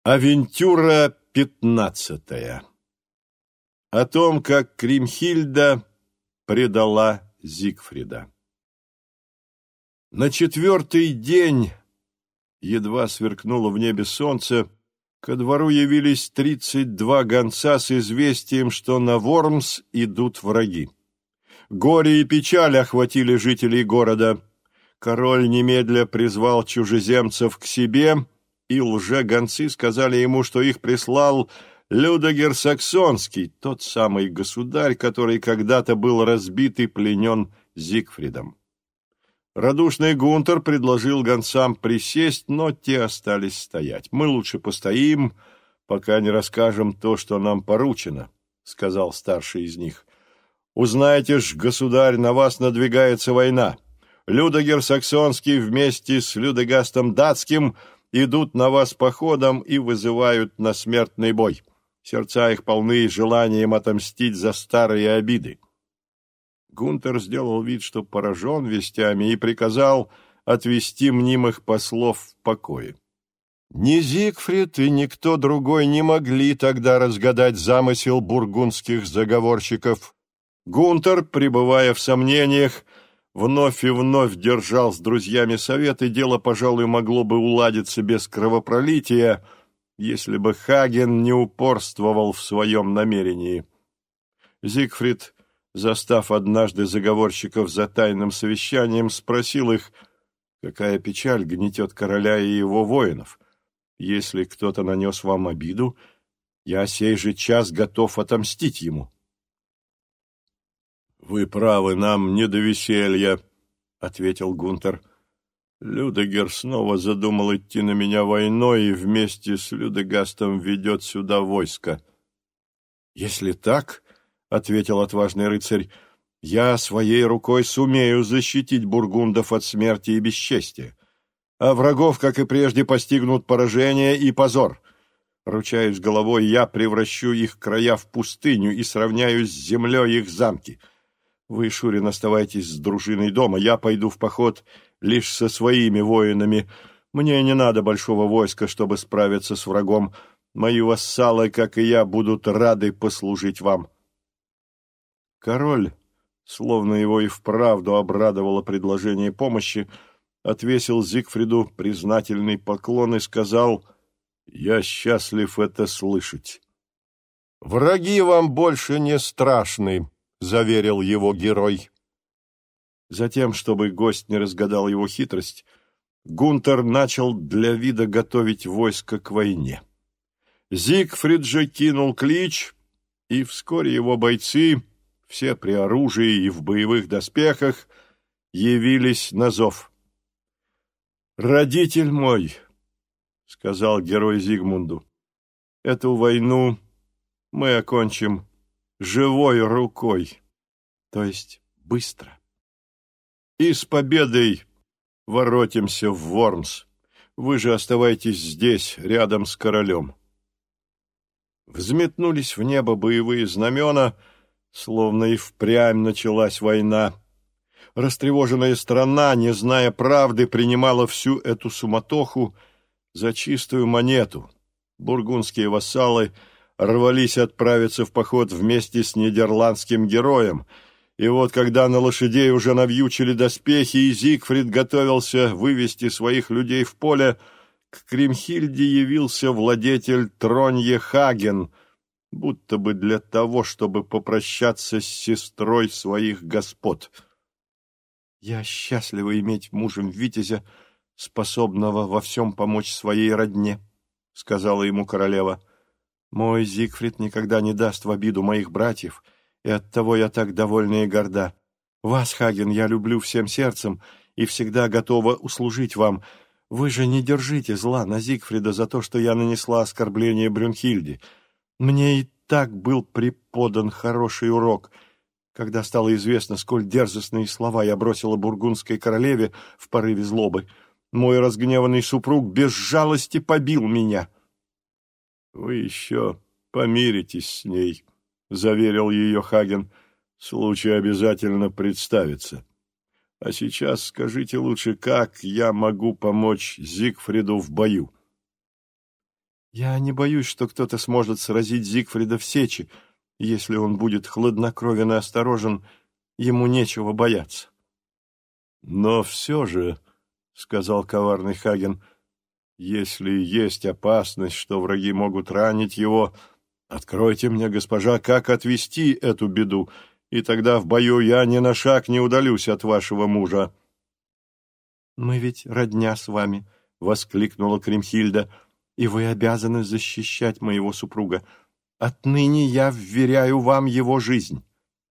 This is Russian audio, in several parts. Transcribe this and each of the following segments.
Авентюра 15. О том, как Кримхильда предала Зигфрида. На 4-й день, едва сверкнуло в небе солнце, ко двору явились 32 гонца с известием, что на Вормс идут враги. Горе и печаль охватили жителей города. Король немедля призвал чужеземцев к себе, и лжегонцы сказали ему, что их прислал Людогер Саксонский, тот самый государь, который когда-то был разбит и пленен Зигфридом. Радушный Гунтер предложил гонцам присесть, но те остались стоять. «Мы лучше постоим, пока не расскажем то, что нам поручено», — сказал старший из них. «Узнаете ж, государь, на вас надвигается война. Людогер Саксонский вместе с Людегастом Датским идут на вас походом и вызывают на смертный бой. Сердца их полны желанием отомстить за старые обиды». Гунтер сделал вид, что поражен вестями, и приказал отвести мнимых послов в покое. Ни Зигфрид и никто другой не могли тогда разгадать замысел бургундских заговорщиков. Гунтер, пребывая в сомнениях, вновь и вновь держал с друзьями совет, и дело, пожалуй, могло бы уладиться без кровопролития, если бы Хаген не упорствовал в своем намерении. Зигфрид, застав однажды заговорщиков за тайным совещанием, спросил их, какая печаль гнетет короля и его воинов. «Если кто-то нанес вам обиду, я сей же час готов отомстить ему». «Вы правы, нам не до веселья», — ответил Гунтер. «Людегер снова задумал идти на меня войной и вместе с Людегастом ведет сюда войско». «Если так, — ответил отважный рыцарь, — я своей рукой сумею защитить бургундов от смерти и бесчестия, а врагов, как и прежде, постигнут поражение и позор. Ручаюсь головой, я превращу их края в пустыню и сравняю с землей их замки. Вы, Шурин, оставайтесь с дружиной дома, я пойду в поход лишь со своими воинами. Мне не надо большого войска, чтобы справиться с врагом. Мои вассалы, как и я, будут рады послужить вам». Король, словно его и вправду обрадовало предложение помощи, отвесил Зигфриду признательный поклон и сказал: «Я счастлив это слышать». «Враги вам больше не страшны», — заверил его герой. Затем, чтобы гость не разгадал его хитрость, Гунтер начал для вида готовить войско к войне. Зигфрид же кинул клич, и вскоре его бойцы, все при оружии и в боевых доспехах, явились на зов. «Родитель мой», — сказал герой Зигмунду, — «эту войну мы окончим живой рукой, то есть быстро. И с победой воротимся в Вормс. Вы же оставайтесь здесь, рядом с королем». Взметнулись в небо боевые знамена, словно и впрямь началась война. Растревоженная страна, не зная правды, принимала всю эту суматоху за чистую монету. Бургундские вассалы рвались отправиться в поход вместе с нидерландским героем, и вот когда на лошадей уже навьючили доспехи, и Зигфрид готовился вывести своих людей в поле, к Кримхильде явился владетель Тронье Хаген, будто бы для того, чтобы попрощаться с сестрой своих господ. «Я счастлива иметь мужем витязя, способного во всем помочь своей родне», — сказала ему королева. «Мой Зигфрид никогда не даст в обиду моих братьев, и оттого я так довольна и горда. Вас, Хаген, я люблю всем сердцем и всегда готова услужить вам. Вы же не держите зла на Зигфрида за то, что я нанесла оскорбление Брюнхильде. Мне и так был преподан хороший урок, когда стало известно, сколь дерзостные слова я бросила бургундской королеве в порыве злобы. Мой разгневанный супруг без жалости побил меня». «Вы еще помиритесь с ней», — заверил ее Хаген. «Случай обязательно представится. А сейчас скажите лучше, как я могу помочь Зигфриду в бою?» Я не боюсь, что кто-то сможет сразить Зигфрида в сече. Если он будет хладнокровен и осторожен, ему нечего бояться. Но все же, — сказал коварный Хаген, — если есть опасность, что враги могут ранить его, откройте мне, госпожа, как отвести эту беду, и тогда в бою я ни на шаг не удалюсь от вашего мужа. — Мы ведь родня с вами, — воскликнула Кримхильда, — и вы обязаны защищать моего супруга. Отныне я вверяю вам его жизнь.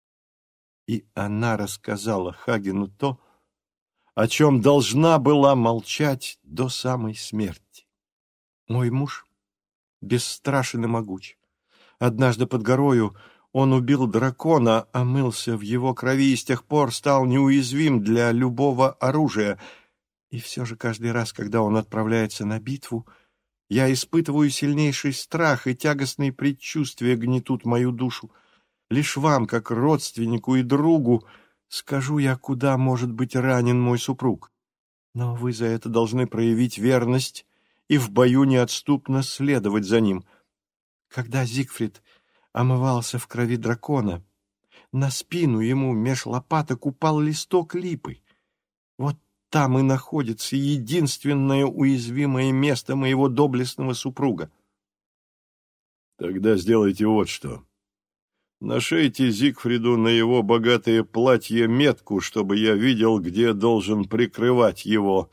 И она рассказала Хагену то, о чем должна была молчать до самой смерти. Мой муж бесстрашен и могуч. Однажды под горою он убил дракона, омылся в его крови и с тех пор стал неуязвим для любого оружия. И все же каждый раз, когда он отправляется на битву, я испытываю сильнейший страх, и тягостные предчувствия гнетут мою душу. Лишь вам, как родственнику и другу, скажу я, куда может быть ранен мой супруг. Но вы за это должны проявить верность и в бою неотступно следовать за ним. Когда Зигфрид омывался в крови дракона, на спину ему меж лопаток упал листок липы. Вот там и находится единственное уязвимое место моего доблестного супруга. Тогда сделайте вот что. Нашейте Зигфриду на его богатое платье метку, чтобы я видел, где должен прикрывать его.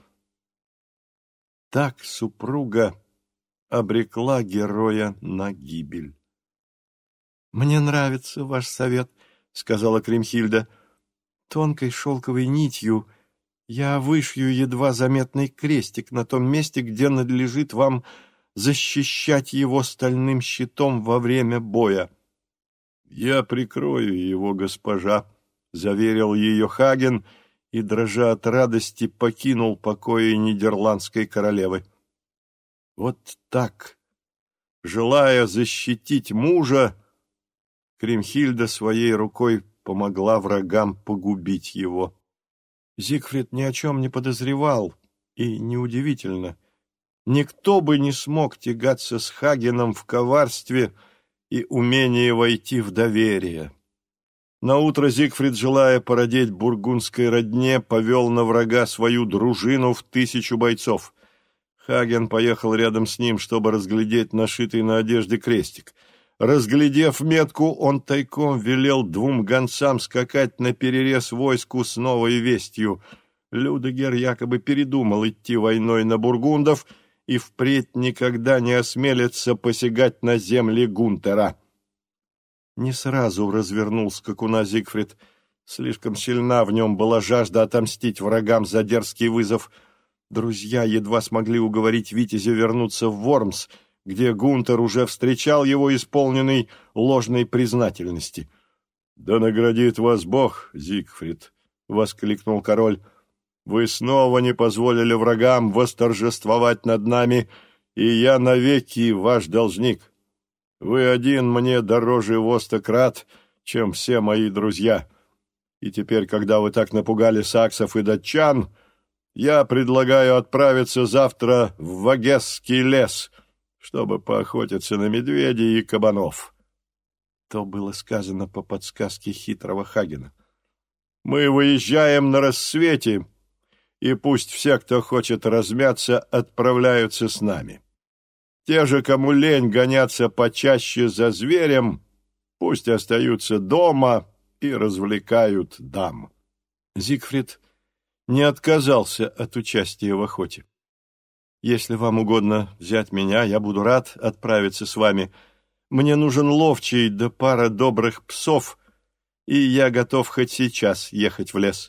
Так супруга обрекла героя на гибель. «Мне нравится ваш совет», — сказала Кримхильда. «Тонкой шелковой нитью я вышью едва заметный крестик на том месте, где надлежит вам защищать его стальным щитом во время боя». «Я прикрою его, госпожа», — заверил ее Хаген и, дрожа от радости, покинул покои нидерландской королевы. Вот так, желая защитить мужа, Кримхильда своей рукой помогла врагам погубить его. Зигфрид ни о чем не подозревал, и неудивительно. Никто бы не смог тягаться с Хагеном в коварстве и умении войти в доверие. Наутро Зигфрид, желая породеть бургундской родне, повел на врага свою дружину в 1000 бойцов. Хаген поехал рядом с ним, чтобы разглядеть нашитый на одежде крестик. Разглядев метку, он тайком велел 2 гонцам скакать наперерез войску с новой вестью. Людегер якобы передумал идти войной на бургундов и впредь никогда не осмелится посягать на земли Гунтера. Не сразу развернул скакуна Зигфрид. Слишком сильна в нем была жажда отомстить врагам за дерзкий вызов. Друзья едва смогли уговорить витязя вернуться в Вормс, где Гунтер уже встречал его, исполненный ложной признательности. — Да наградит вас Бог, Зигфрид! — воскликнул король. — Вы снова не позволили врагам восторжествовать над нами, и я навеки ваш должник. Вы один мне дороже во 100 крат, чем все мои друзья. И теперь, когда вы так напугали саксов и датчан, я предлагаю отправиться завтра в Вагесский лес, чтобы поохотиться на медведей и кабанов. То было сказано по подсказке хитрого Хагена. Мы выезжаем на рассвете, и пусть все, кто хочет размяться, отправляются с нами. Те же, кому лень гоняться почаще за зверем, пусть остаются дома и развлекают дам. Зигфрид не отказался от участия в охоте. «Если вам угодно взять меня, я буду рад отправиться с вами. Мне нужен ловчий да пара добрых псов, и я готов хоть сейчас ехать в лес».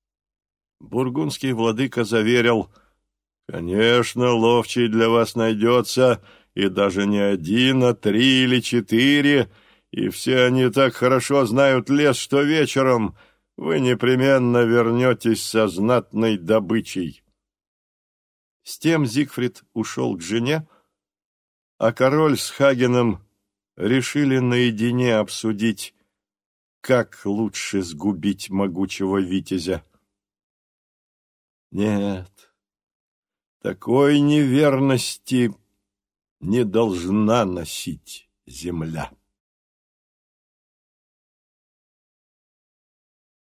Бургундский владыка заверил: «Конечно, ловчий для вас найдется, и даже не 1, а 3 или 4, и все они так хорошо знают лес, что вечером вы непременно вернетесь со знатной добычей». С тем Зигфрид ушел к жене, а король с Хагеном решили наедине обсудить, как лучше сгубить могучего витязя. Нет, такой неверности не должна носить земля.